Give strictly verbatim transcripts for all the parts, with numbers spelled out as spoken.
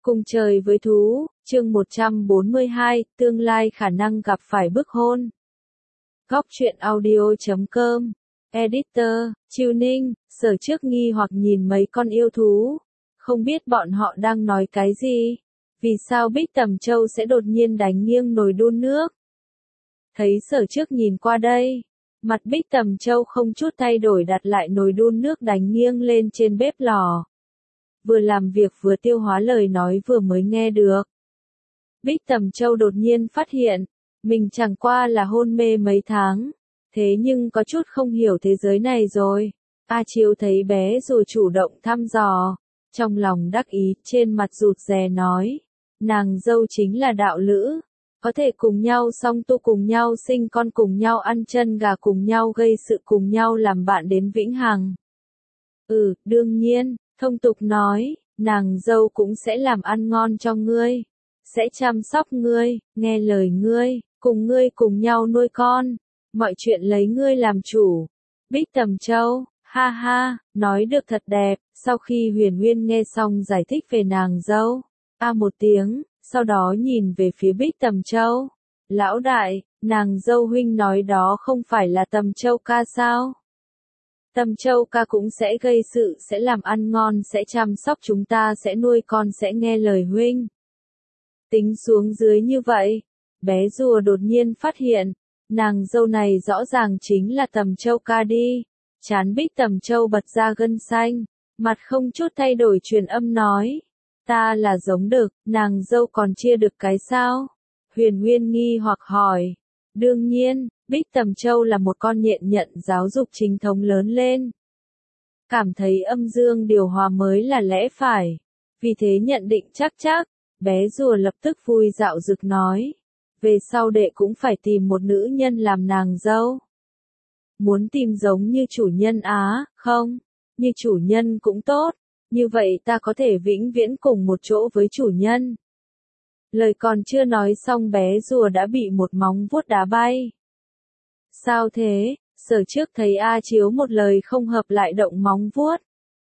Cùng trời với thú, chương một trăm bốn mươi hai, tương lai khả năng gặp phải bức hôn. Góc truyện audio chấm com, Editor, Chiêu Ninh, Sở Trước nghi hoặc nhìn mấy con yêu thú. Không biết bọn họ đang nói cái gì? Vì sao Bích Tầm Châu sẽ đột nhiên đánh nghiêng nồi đun nước? Thấy Sở Trước nhìn qua đây, mặt Bích Tầm Châu không chút thay đổi đặt lại nồi đun nước đánh nghiêng lên trên bếp lò. Vừa làm việc vừa tiêu hóa lời nói vừa mới nghe được. Bích Tầm Châu đột nhiên phát hiện, mình chẳng qua là hôn mê mấy tháng, thế nhưng có chút không hiểu thế giới này rồi. A Chiếu thấy bé rồi chủ động thăm dò, trong lòng đắc ý, trên mặt rụt rè nói, nàng dâu chính là đạo lữ, có thể cùng nhau song tu, cùng nhau sinh con, cùng nhau ăn chân gà, cùng nhau gây sự, cùng nhau làm bạn đến vĩnh hằng. Ừ, đương nhiên. Thông tục nói, nàng dâu cũng sẽ làm ăn ngon cho ngươi, sẽ chăm sóc ngươi, nghe lời ngươi, cùng ngươi cùng nhau nuôi con, mọi chuyện lấy ngươi làm chủ. Bích Tầm Châu, ha ha, nói được thật đẹp. Sau khi Huyền Nguyên nghe xong giải thích về nàng dâu, a một tiếng, sau đó nhìn về phía Bích Tầm Châu. Lão đại, nàng dâu huynh nói đó không phải là Tầm Châu ca sao? Tầm Châu ca cũng sẽ gây sự, sẽ làm ăn ngon, sẽ chăm sóc chúng ta, sẽ nuôi con, sẽ nghe lời huynh. Tính xuống dưới như vậy, bé rùa đột nhiên phát hiện, nàng dâu này rõ ràng chính là Tầm Châu ca đi. Chán Bích Tầm Châu bật ra gân xanh, mặt không chút thay đổi truyền âm nói, ta là giống đực, nàng dâu còn chia được cái sao? Huyền Nguyên nghi hoặc hỏi. Đương nhiên, Bích Tầm Châu là một con nhện nhận giáo dục chính thống lớn lên. Cảm thấy âm dương điều hòa mới là lẽ phải. Vì thế nhận định chắc chắc, bé rùa lập tức vui dạo dực nói. Về sau đệ cũng phải tìm một nữ nhân làm nàng dâu. Muốn tìm giống như chủ nhân á, không? Như chủ nhân cũng tốt. Như vậy ta có thể vĩnh viễn cùng một chỗ với chủ nhân. Lời còn chưa nói xong bé rùa đã bị một móng vuốt đá bay. Sao thế? Sở Trước thấy A Chiếu một lời không hợp lại động móng vuốt.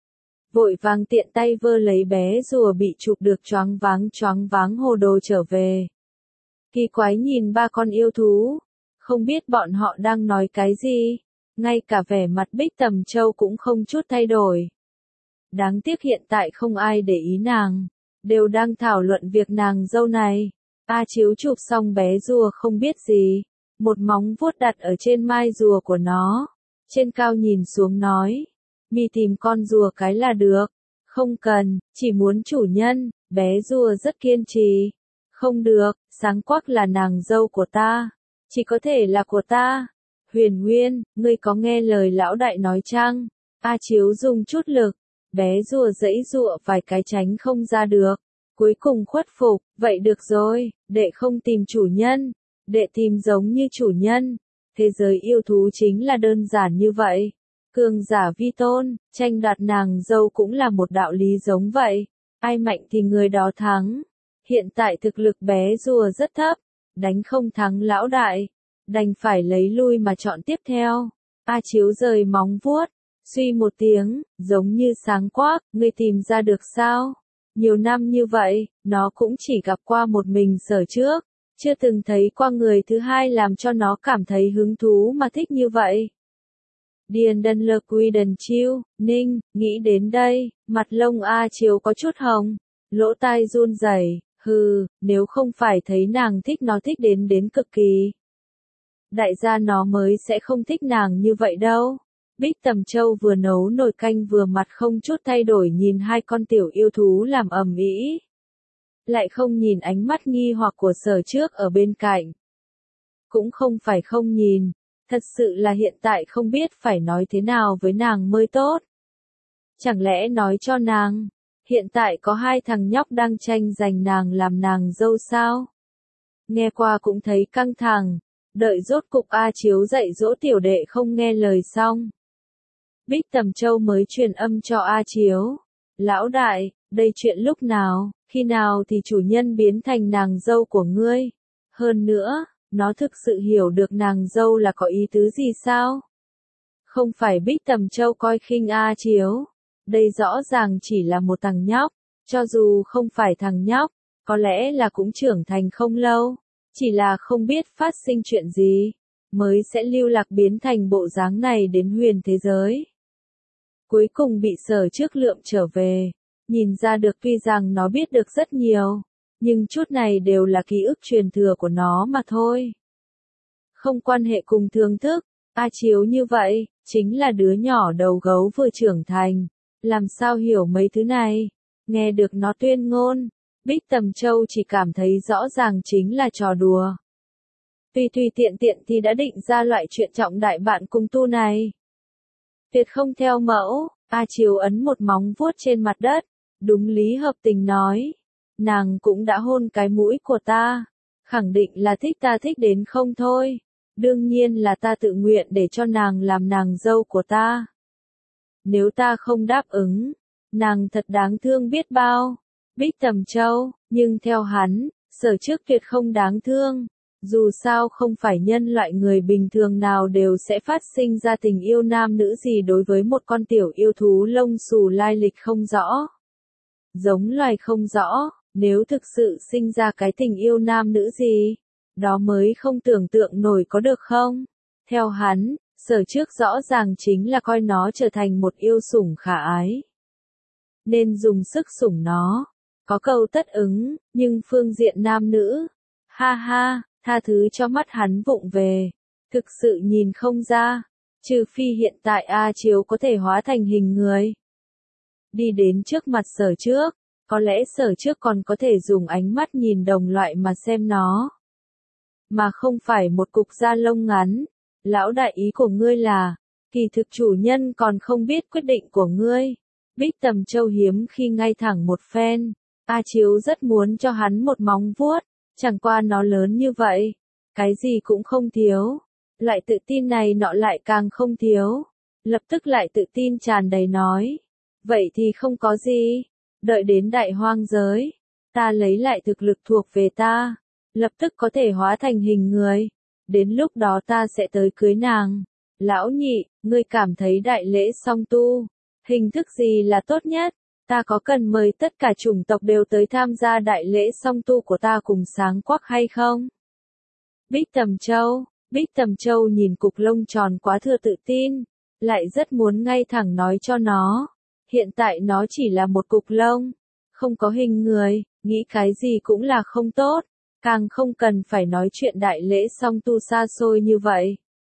Vội vàng tiện tay vơ lấy bé rùa bị chụp được choáng váng choáng váng hồ đồ trở về. Kỳ quái nhìn ba con yêu thú, không biết bọn họ đang nói cái gì, ngay cả vẻ mặt Bích Tầm Châu cũng không chút thay đổi. Đáng tiếc hiện tại không ai để ý nàng, đều đang thảo luận việc nàng dâu này. A Chiếu chụp xong bé rùa không biết gì. Một móng vuốt đặt ở trên mai rùa của nó, trên cao nhìn xuống nói, mi tìm con rùa cái là được, không cần, chỉ muốn chủ nhân. Bé rùa rất kiên trì, không được, sáng quắc là nàng dâu của ta, chỉ có thể là của ta. Huyền Nguyên, ngươi có nghe lời lão đại nói chăng? A Chiếu dùng chút lực, bé rùa giãy giụa vài cái tránh không ra được, cuối cùng khuất phục, vậy được rồi, đệ không tìm chủ nhân. Đệ tìm giống như chủ nhân. Thế giới yêu thú chính là đơn giản như vậy. Cường giả vi tôn, tranh đoạt nàng dâu cũng là một đạo lý giống vậy. Ai mạnh thì người đó thắng. Hiện tại thực lực bé rùa rất thấp, đánh không thắng lão đại, đành phải lấy lui mà chọn tiếp theo. A Chiếu rời móng vuốt, suy một tiếng, giống như sáng quắc, ngươi tìm ra được sao? Nhiều năm như vậy, nó cũng chỉ gặp qua một mình Sở Trước. Chưa từng thấy qua người thứ hai làm cho nó cảm thấy hứng thú mà thích như vậy. Điền đần lờ quy đần chiêu, ninh, nghĩ đến đây, mặt lông A Chiếu có chút hồng, lỗ tai run rẩy, hừ, nếu không phải thấy nàng thích nó thích đến đến cực kỳ. Đại gia nó mới sẽ không thích nàng như vậy đâu. Bích Tầm Châu vừa nấu nồi canh vừa mặt không chút thay đổi nhìn hai con tiểu yêu thú làm ầm ĩ. Lại không nhìn ánh mắt nghi hoặc của Sở Trước ở bên cạnh. Cũng không phải không nhìn, thật sự là hiện tại không biết phải nói thế nào với nàng mới tốt. Chẳng lẽ nói cho nàng, hiện tại có hai thằng nhóc đang tranh giành nàng làm nàng dâu sao? Nghe qua cũng thấy căng thẳng, đợi rốt cục A Chiếu dạy dỗ tiểu đệ không nghe lời xong. Bích Tầm Châu mới truyền âm cho A Chiếu. Lão đại, đây chuyện lúc nào? Khi nào thì chủ nhân biến thành nàng dâu của ngươi? Hơn nữa, nó thực sự hiểu được nàng dâu là có ý tứ gì sao? Không phải Bích Tầm Châu coi khinh A Chiếu. Đây rõ ràng chỉ là một thằng nhóc. Cho dù không phải thằng nhóc, có lẽ là cũng trưởng thành không lâu, chỉ là không biết phát sinh chuyện gì, mới sẽ lưu lạc biến thành bộ dáng này đến huyền thế giới. Cuối cùng bị Sở Trước lượm trở về, nhìn ra được tuy rằng nó biết được rất nhiều, nhưng chút này đều là ký ức truyền thừa của nó mà thôi. Không quan hệ cùng thương thức, A Chiếu như vậy, chính là đứa nhỏ đầu gấu vừa trưởng thành, làm sao hiểu mấy thứ này, nghe được nó tuyên ngôn, Bích Tầm Châu chỉ cảm thấy rõ ràng chính là trò đùa. Tùy tùy tiện tiện thì đã định ra loại chuyện trọng đại bạn cùng tu này. Tuyệt không theo mẫu, A Chiếu ấn một móng vuốt trên mặt đất, đúng lý hợp tình nói. Nàng cũng đã hôn cái mũi của ta, khẳng định là thích ta thích đến không thôi. Đương nhiên là ta tự nguyện để cho nàng làm nàng dâu của ta. Nếu ta không đáp ứng, nàng thật đáng thương biết bao. Bích Tầm Châu, nhưng theo hắn, Sở Trước tuyệt không đáng thương. Dù sao không phải nhân loại người bình thường nào đều sẽ phát sinh ra tình yêu nam nữ gì đối với một con tiểu yêu thú lông xù lai lịch không rõ. Giống loài không rõ, nếu thực sự sinh ra cái tình yêu nam nữ gì, đó mới không tưởng tượng nổi có được không? Theo hắn, Sở Trước rõ ràng chính là coi nó trở thành một yêu sủng khả ái. Nên dùng sức sủng nó. Có câu tất ứng, nhưng phương diện nam nữ. Ha ha, tha thứ cho mắt hắn vụng về. Thực sự nhìn không ra. Trừ phi hiện tại A Chiếu có thể hóa thành hình người. Đi đến trước mặt Sở Trước. Có lẽ Sở Trước còn có thể dùng ánh mắt nhìn đồng loại mà xem nó. Mà không phải một cục da lông ngắn. Lão đại ý của ngươi là, kỳ thực chủ nhân còn không biết quyết định của ngươi. Bích Tầm Châu hiếm khi ngay thẳng một phen. A Chiếu rất muốn cho hắn một móng vuốt, chẳng qua nó lớn như vậy. Cái gì cũng không thiếu. Loại tự tin này nọ lại càng không thiếu. Lập tức lại tự tin tràn đầy nói. Vậy thì không có gì. Đợi đến đại hoang giới. Ta lấy lại thực lực thuộc về ta. Lập tức có thể hóa thành hình người. Đến lúc đó ta sẽ tới cưới nàng. Lão nhị, ngươi cảm thấy đại lễ song tu. Hình thức gì là tốt nhất? Ta có cần mời tất cả chủng tộc đều tới tham gia đại lễ song tu của ta cùng sáng quắc hay không? Bích Tầm Châu, Bích Tầm Châu nhìn cục lông tròn quá thừa tự tin, lại rất muốn ngay thẳng nói cho nó. Hiện tại nó chỉ là một cục lông, không có hình người, nghĩ cái gì cũng là không tốt, càng không cần phải nói chuyện đại lễ song tu xa xôi như vậy.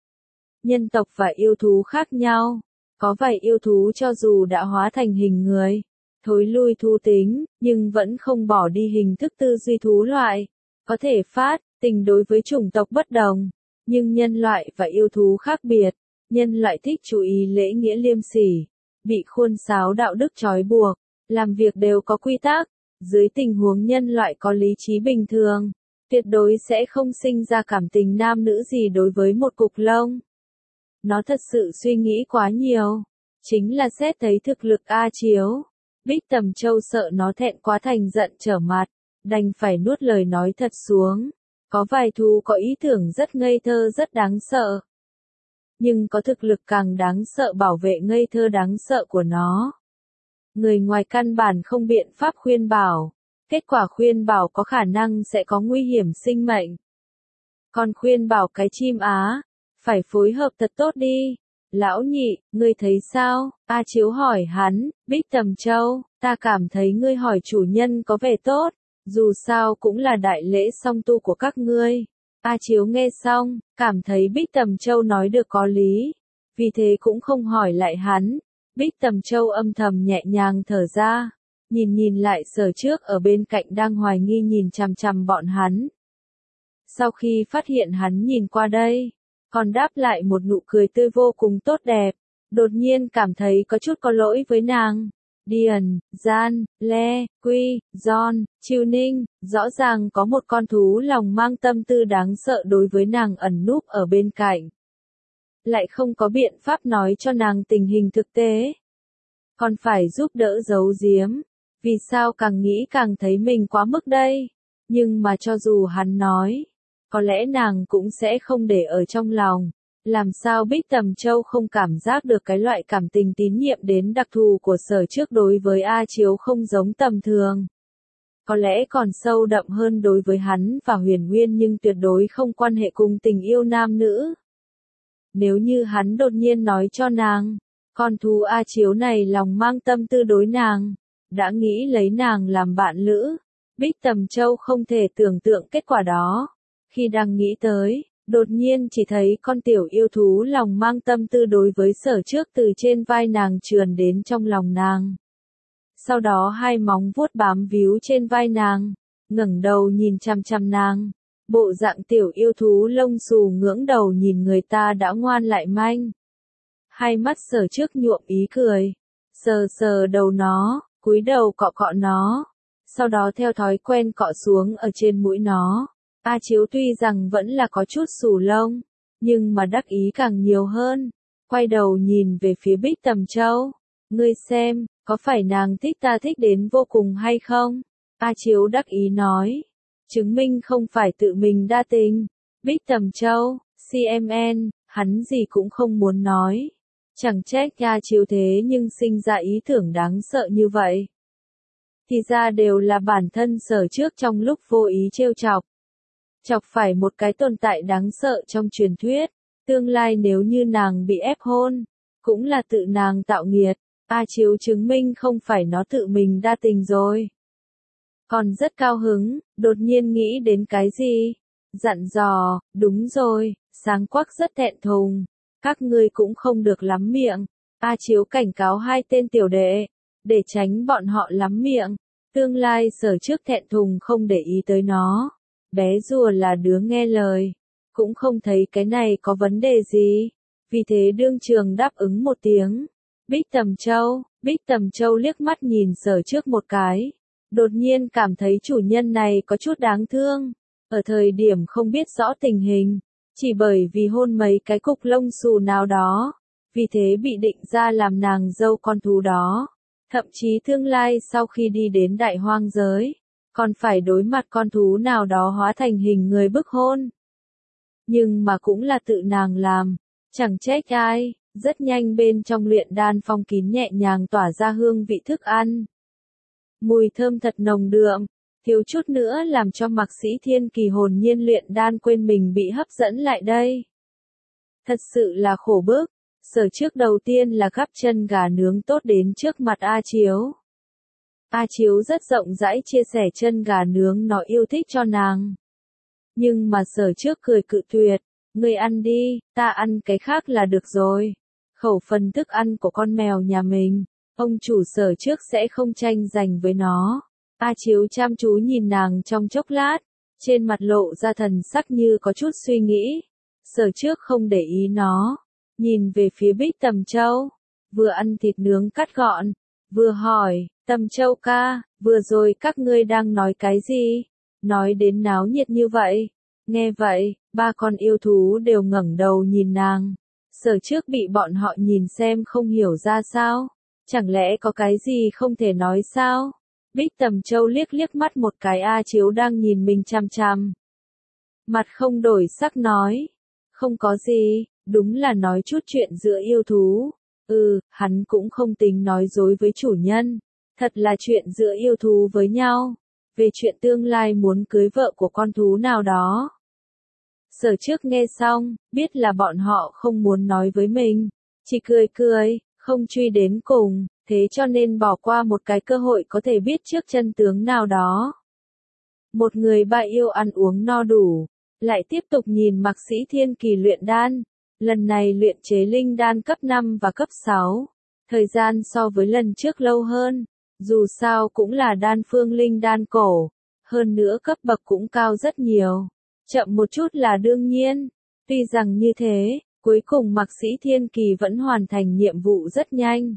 Nhân tộc và yêu thú khác nhau, có vài yêu thú cho dù đã hóa thành hình người, thối lui thú tính, nhưng vẫn không bỏ đi hình thức tư duy thú loại, có thể phát tình đối với chủng tộc bất đồng, nhưng nhân loại và yêu thú khác biệt, nhân loại thích chú ý lễ nghĩa liêm sỉ, bị khuôn sáo đạo đức trói buộc, làm việc đều có quy tắc, dưới tình huống nhân loại có lý trí bình thường, tuyệt đối sẽ không sinh ra cảm tình nam nữ gì đối với một cục lông. Nó thật sự suy nghĩ quá nhiều, chính là xét thấy thực lực A Chiếu. Bích Tầm Châu sợ nó thẹn quá thành giận trở mặt, đành phải nuốt lời nói thật xuống. Có vài thú có ý tưởng rất ngây thơ rất đáng sợ. Nhưng có thực lực càng đáng sợ bảo vệ ngây thơ đáng sợ của nó. Người ngoài căn bản không biện pháp khuyên bảo. Kết quả khuyên bảo có khả năng sẽ có nguy hiểm sinh mệnh. Còn khuyên bảo cái chim á, phải phối hợp thật tốt đi. Lão nhị, ngươi thấy sao? A Chiếu hỏi hắn, Bích Tầm Châu, ta cảm thấy ngươi hỏi chủ nhân có vẻ tốt, dù sao cũng là đại lễ song tu của các ngươi. A Chiếu nghe xong, cảm thấy Bích Tầm Châu nói được có lý, vì thế cũng không hỏi lại hắn. Bích Tầm Châu âm thầm nhẹ nhàng thở ra, nhìn nhìn lại Sở Trước ở bên cạnh đang hoài nghi nhìn chằm chằm bọn hắn. Sau khi phát hiện hắn nhìn qua đây, còn đáp lại một nụ cười tươi vô cùng tốt đẹp, đột nhiên cảm thấy có chút có lỗi với nàng. Điền, Gian, Le, Quy, John, Chiêu Ninh, rõ ràng có một con thú lòng mang tâm tư đáng sợ đối với nàng ẩn núp ở bên cạnh. Lại không có biện pháp nói cho nàng tình hình thực tế. Còn phải giúp đỡ giấu giếm, vì sao càng nghĩ càng thấy mình quá mức đây. Nhưng mà cho dù hắn nói, có lẽ nàng cũng sẽ không để ở trong lòng. Làm sao Bích Tầm Châu không cảm giác được cái loại cảm tình tín nhiệm đến đặc thù của Sở Trước đối với A Chiếu không giống tầm thường. Có lẽ còn sâu đậm hơn đối với hắn và Huyền Nguyên nhưng tuyệt đối không quan hệ cùng tình yêu nam nữ. Nếu như hắn đột nhiên nói cho nàng, con thú A Chiếu này lòng mang tâm tư đối nàng, đã nghĩ lấy nàng làm bạn lữ, Bích Tầm Châu không thể tưởng tượng kết quả đó. Khi đang nghĩ tới, đột nhiên chỉ thấy con tiểu yêu thú lòng mang tâm tư đối với Sở Trước từ trên vai nàng trườn đến trong lòng nàng. Sau đó hai móng vuốt bám víu trên vai nàng, ngẩng đầu nhìn chằm chằm nàng. Bộ dạng tiểu yêu thú lông xù ngưỡng đầu nhìn người ta đã ngoan lại manh. Hai mắt Sở Trước nhuộm ý cười, sờ sờ đầu nó, cúi đầu cọ cọ nó, sau đó theo thói quen cọ xuống ở trên mũi nó. A Chiếu tuy rằng vẫn là có chút xù lông, nhưng mà đắc ý càng nhiều hơn. Quay đầu nhìn về phía Bích Tầm Châu, ngươi xem, có phải nàng thích ta thích đến vô cùng hay không? A Chiếu đắc ý nói, chứng minh không phải tự mình đa tình. Bích Tầm Châu, xê em en, hắn gì cũng không muốn nói. Chẳng trách A Chiếu thế nhưng sinh ra ý tưởng đáng sợ như vậy. Thì ra đều là bản thân Sở Trước trong lúc vô ý trêu chọc. Chọc phải một cái tồn tại đáng sợ trong truyền thuyết. Tương lai nếu như nàng bị ép hôn, cũng là tự nàng tạo nghiệt. A Chiếu chứng minh không phải nó tự mình đa tình rồi. Còn rất cao hứng, đột nhiên nghĩ đến cái gì? Dặn dò, đúng rồi, Sáng Quắc rất thẹn thùng. Các ngươi cũng không được lắm miệng. A Chiếu cảnh cáo hai tên tiểu đệ, để tránh bọn họ lắm miệng. Tương lai Sở Trước thẹn thùng không để ý tới nó. Bé rùa là đứa nghe lời, cũng không thấy cái này có vấn đề gì. Vì thế đương trường đáp ứng một tiếng. Bích Tầm Châu, Bích Tầm Châu liếc mắt nhìn Sở Trước một cái. Đột nhiên cảm thấy chủ nhân này có chút đáng thương. Ở thời điểm không biết rõ tình hình, chỉ bởi vì hôn mấy cái cục lông xù nào đó, vì thế bị định ra làm nàng dâu con thú đó. Thậm chí tương lai sau khi đi đến đại hoang giới, còn phải đối mặt con thú nào đó hóa thành hình người bức hôn. Nhưng mà cũng là tự nàng làm, chẳng trách ai. Rất nhanh bên trong luyện đan phong kín nhẹ nhàng tỏa ra hương vị thức ăn. Mùi thơm thật nồng đượm, thiếu chút nữa làm cho Mạc Sĩ Thiên Kỳ hồn nhiên luyện đan quên mình bị hấp dẫn lại đây. Thật sự là khổ bức. Sở Trước đầu tiên là gắp chân gà nướng tốt đến trước mặt A Chiếu. A Chiếu rất rộng rãi chia sẻ chân gà nướng nó yêu thích cho nàng. Nhưng mà Sở Trước cười cự tuyệt, ngươi ăn đi, ta ăn cái khác là được rồi. Khẩu phần thức ăn của con mèo nhà mình, ông chủ Sở Trước sẽ không tranh giành với nó. A Chiếu chăm chú nhìn nàng trong chốc lát, trên mặt lộ ra thần sắc như có chút suy nghĩ. Sở Trước không để ý nó, nhìn về phía Bích Tầm Châu, vừa ăn thịt nướng cắt gọn, vừa hỏi, Tầm Châu ca, vừa rồi các ngươi đang nói cái gì? Nói đến náo nhiệt như vậy. Nghe vậy, ba con yêu thú đều ngẩng đầu nhìn nàng. Sở Trước bị bọn họ nhìn xem không hiểu ra sao. Chẳng lẽ có cái gì không thể nói sao? Bích Tầm Châu liếc liếc mắt một cái A Chiếu đang nhìn mình chằm chằm. Mặt không đổi sắc nói. Không có gì, đúng là nói chút chuyện giữa yêu thú. Ừ, hắn cũng không tính nói dối với chủ nhân. Thật là chuyện giữa yêu thú với nhau. Về chuyện tương lai muốn cưới vợ của con thú nào đó. Sở Trước nghe xong, biết là bọn họ không muốn nói với mình. Chỉ cười cười, không truy đến cùng, thế cho nên bỏ qua một cái cơ hội có thể biết trước chân tướng nào đó. Một người ba yêu ăn uống no đủ, lại tiếp tục nhìn Mạc Sĩ Thiên Kỳ luyện đan. Lần này luyện chế linh đan cấp năm và cấp sáu. Thời gian so với lần trước lâu hơn. Dù sao cũng là đan phương linh đan cổ. Hơn nữa cấp bậc cũng cao rất nhiều. Chậm một chút là đương nhiên. Tuy rằng như thế, cuối cùng Mạc Sĩ Thiên Kỳ vẫn hoàn thành nhiệm vụ rất nhanh.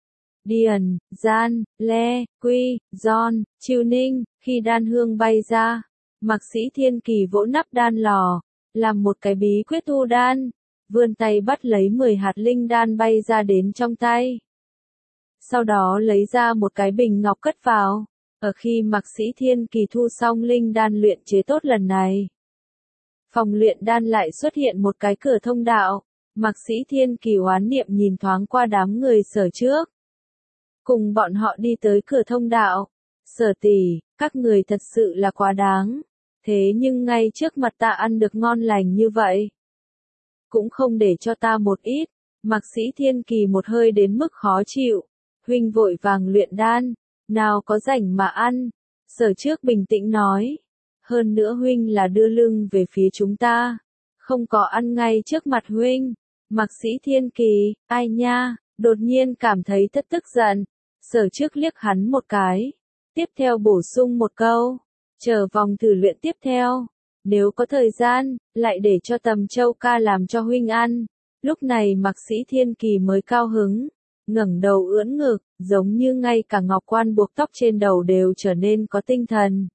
Điền, Gian, Le, Quy, Giòn, Chiêu Ninh, khi đan hương bay ra, Mạc Sĩ Thiên Kỳ vỗ nắp đan lò, làm một cái bí quyết thu đan, vươn tay bắt lấy mười hạt linh đan bay ra đến trong tay. Sau đó lấy ra một cái bình ngọc cất vào, ở khi Mạc Sĩ Thiên Kỳ thu xong linh đan luyện chế tốt lần này. Phòng luyện đan lại xuất hiện một cái cửa thông đạo, Mạc Sĩ Thiên Kỳ oán niệm nhìn thoáng qua đám người Sở trước. Cùng bọn họ đi tới cửa thông đạo. Sở tỷ, các người thật sự là quá đáng. Thế nhưng ngay trước mặt ta ăn được ngon lành như vậy. Cũng không để cho ta một ít. Mạc Sĩ Thiên Kỳ một hơi đến mức khó chịu. Huynh vội vàng luyện đan. Nào có rảnh mà ăn. Sở trước bình tĩnh nói. Hơn nữa huynh là đưa lưng về phía chúng ta. Không có ăn ngay trước mặt huynh. Mạc Sĩ Thiên Kỳ, ai nha, đột nhiên cảm thấy thất tức giận. Sở trước liếc hắn một cái. Tiếp theo bổ sung một câu. Chờ vòng thử luyện tiếp theo. Nếu có thời gian, lại để cho Tầm Châu ca làm cho huynh ăn. Lúc này Mạc Sĩ Thiên Kỳ mới cao hứng. Ngẩng đầu ưỡn ngực, giống như ngay cả ngọc quan buộc tóc trên đầu đều trở nên có tinh thần.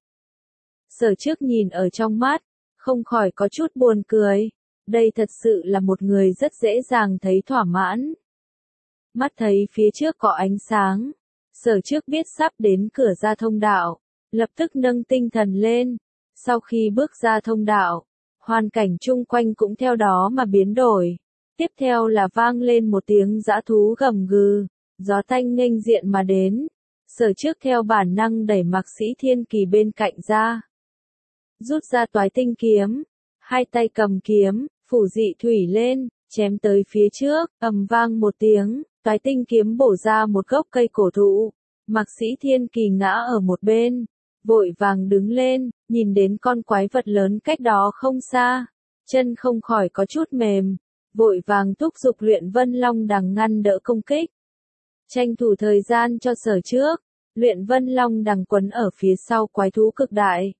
Sở trước nhìn ở trong mắt, không khỏi có chút buồn cười. Đây thật sự là một người rất dễ dàng thấy thỏa mãn. Mắt thấy phía trước có ánh sáng. Sở trước biết sắp đến cửa ra thông đạo. Lập tức nâng tinh thần lên. Sau khi bước ra thông đạo, hoàn cảnh chung quanh cũng theo đó mà biến đổi. Tiếp theo là vang lên một tiếng dã thú gầm gừ. Gió tanh nghênh diện mà đến. Sở trước theo bản năng đẩy Mạc Sĩ Thiên Kỳ bên cạnh ra. Rút ra toái tinh kiếm. Hai tay cầm kiếm, phủ dị thủy lên, chém tới phía trước, ầm vang một tiếng, toái tinh kiếm bổ ra một gốc cây cổ thụ. Mạc Sĩ Thiên Kỳ ngã ở một bên, vội vàng đứng lên, nhìn đến con quái vật lớn cách đó không xa. Chân không khỏi có chút mềm, vội vàng thúc giục Luyện Vân Long đằng ngăn đỡ công kích. Tranh thủ thời gian cho Sở trước, Luyện Vân Long đằng quấn ở phía sau quái thú cực đại.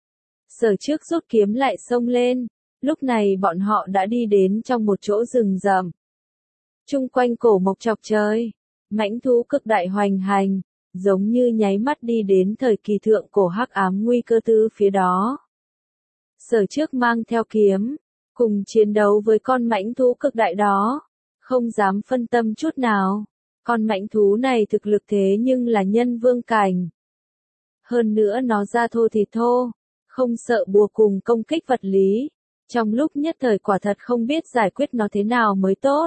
Sở trước rút kiếm lại xông lên, lúc này bọn họ đã đi đến trong một chỗ rừng rậm. Trung quanh cổ mộc chọc trời, mãnh thú cực đại hoành hành, giống như nháy mắt đi đến thời kỳ thượng cổ hắc ám nguy cơ tứ phía đó. Sở trước mang theo kiếm, cùng chiến đấu với con mãnh thú cực đại đó, không dám phân tâm chút nào. Con mãnh thú này thực lực thế nhưng là nhân vương cảnh. Hơn nữa nó da thô thịt thô, không sợ bùa cùng công kích vật lý. Trong lúc nhất thời quả thật không biết giải quyết nó thế nào mới tốt.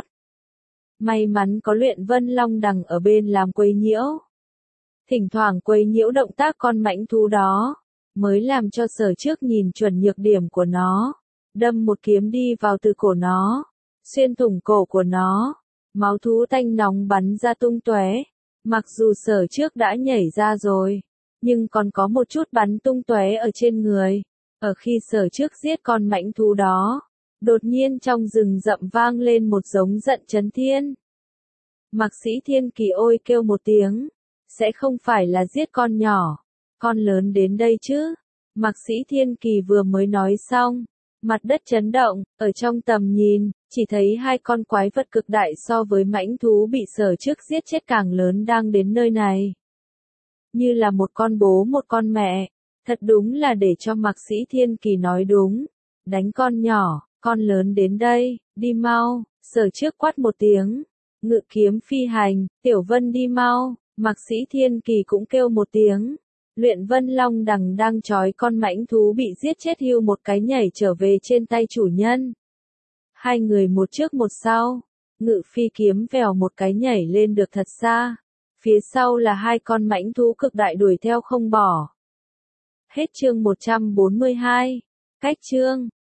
May mắn có Luyện Vân Long đằng ở bên làm quấy nhiễu. Thỉnh thoảng quấy nhiễu động tác con mãnh thú đó, mới làm cho Sở trước nhìn chuẩn nhược điểm của nó. Đâm một kiếm đi vào từ cổ nó, xuyên thủng cổ của nó. Máu thú tanh nóng bắn ra tung tóe. Mặc dù Sở trước đã nhảy ra rồi, nhưng còn có một chút bắn tung tóe ở trên người. Ở khi Sở trước giết con mãnh thú đó, đột nhiên trong rừng rậm vang lên một giống giận chấn thiên. Mạc Sĩ Thiên Kỳ ôi kêu một tiếng, sẽ không phải là giết con nhỏ, con lớn đến đây chứ. Mạc Sĩ Thiên Kỳ vừa mới nói xong, mặt đất chấn động, ở trong tầm nhìn, chỉ thấy hai con quái vật cực đại so với mãnh thú bị Sở trước giết chết càng lớn đang đến nơi này. Như là một con bố một con mẹ, thật đúng là để cho Mạc Sĩ Thiên Kỳ nói đúng. Đánh con nhỏ, con lớn đến đây, đi mau. Sở trước quát một tiếng, ngự kiếm phi hành. Tiểu Vân đi mau. Mạc Sĩ Thiên Kỳ cũng kêu một tiếng. Luyện Vân Long đằng đang trói con mãnh thú bị giết chết hưu một cái nhảy trở về trên tay chủ nhân. Hai người một trước một sau, ngự phi kiếm vèo một cái nhảy lên được thật xa. Phía sau là hai con mãnh thú cực đại đuổi theo không bỏ. Hết chương một trăm bốn mươi hai. Cách chương